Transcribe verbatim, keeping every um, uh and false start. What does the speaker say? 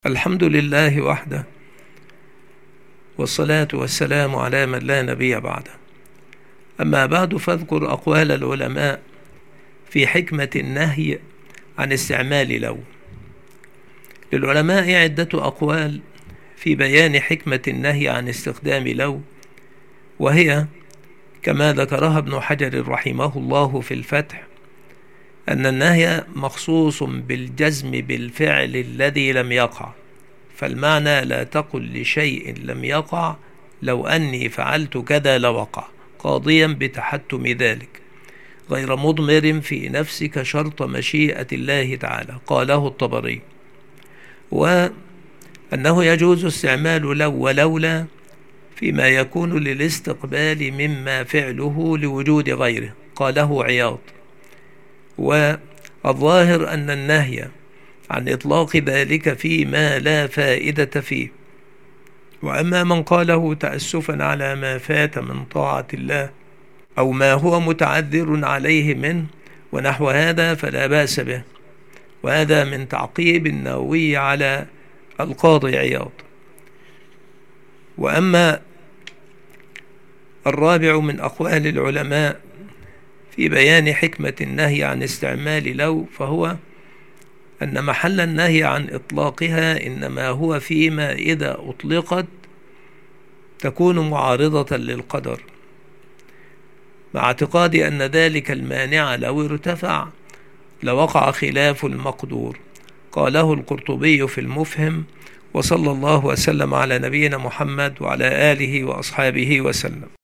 الحمد لله وحده، والصلاة والسلام على من لا نبي بعده. أما بعد، فاذكر أقوال العلماء في حكمة النهي عن استعمال لو. للعلماء عدة أقوال في بيان حكمة النهي عن استخدام لو، وهي كما ذكرها ابن حجر رحمه الله في الفتح، أن النهي مخصوص بالجزم بالفعل الذي لم يقع، فالمعنى لا تقل لشيء لم يقع لو أني فعلت كذا لوقع، قاضيا بتحتم ذلك، غير مضمر في نفسك شرط مشيئة الله تعالى. قاله الطبري. وأنه يجوز استعمال لو ولولا فيما يكون للاستقبال مما فعله لوجود غيره. قاله عياض. والظاهر أن النهي عن إطلاق ذلك فيما لا فائدة فيه. وأما من قاله تأسفا على ما فات من طاعة الله أو ما هو متعذر عليه منه ونحو هذا فلا بأس به، وهذا من تعقيب النووي على القاضي عياض. وأما الرابع من أقوال العلماء في بيان حكمة النهي عن استعمال لو، فهو أن محل النهي عن إطلاقها إنما هو فيما إذا أطلقت تكون معارضة للقدر، مع اعتقاد أن ذلك المانع لو ارتفع لوقع خلاف المقدور. قاله القرطبي في المفهم. وصلى الله وسلم على نبينا محمد وعلى آله وأصحابه وسلم.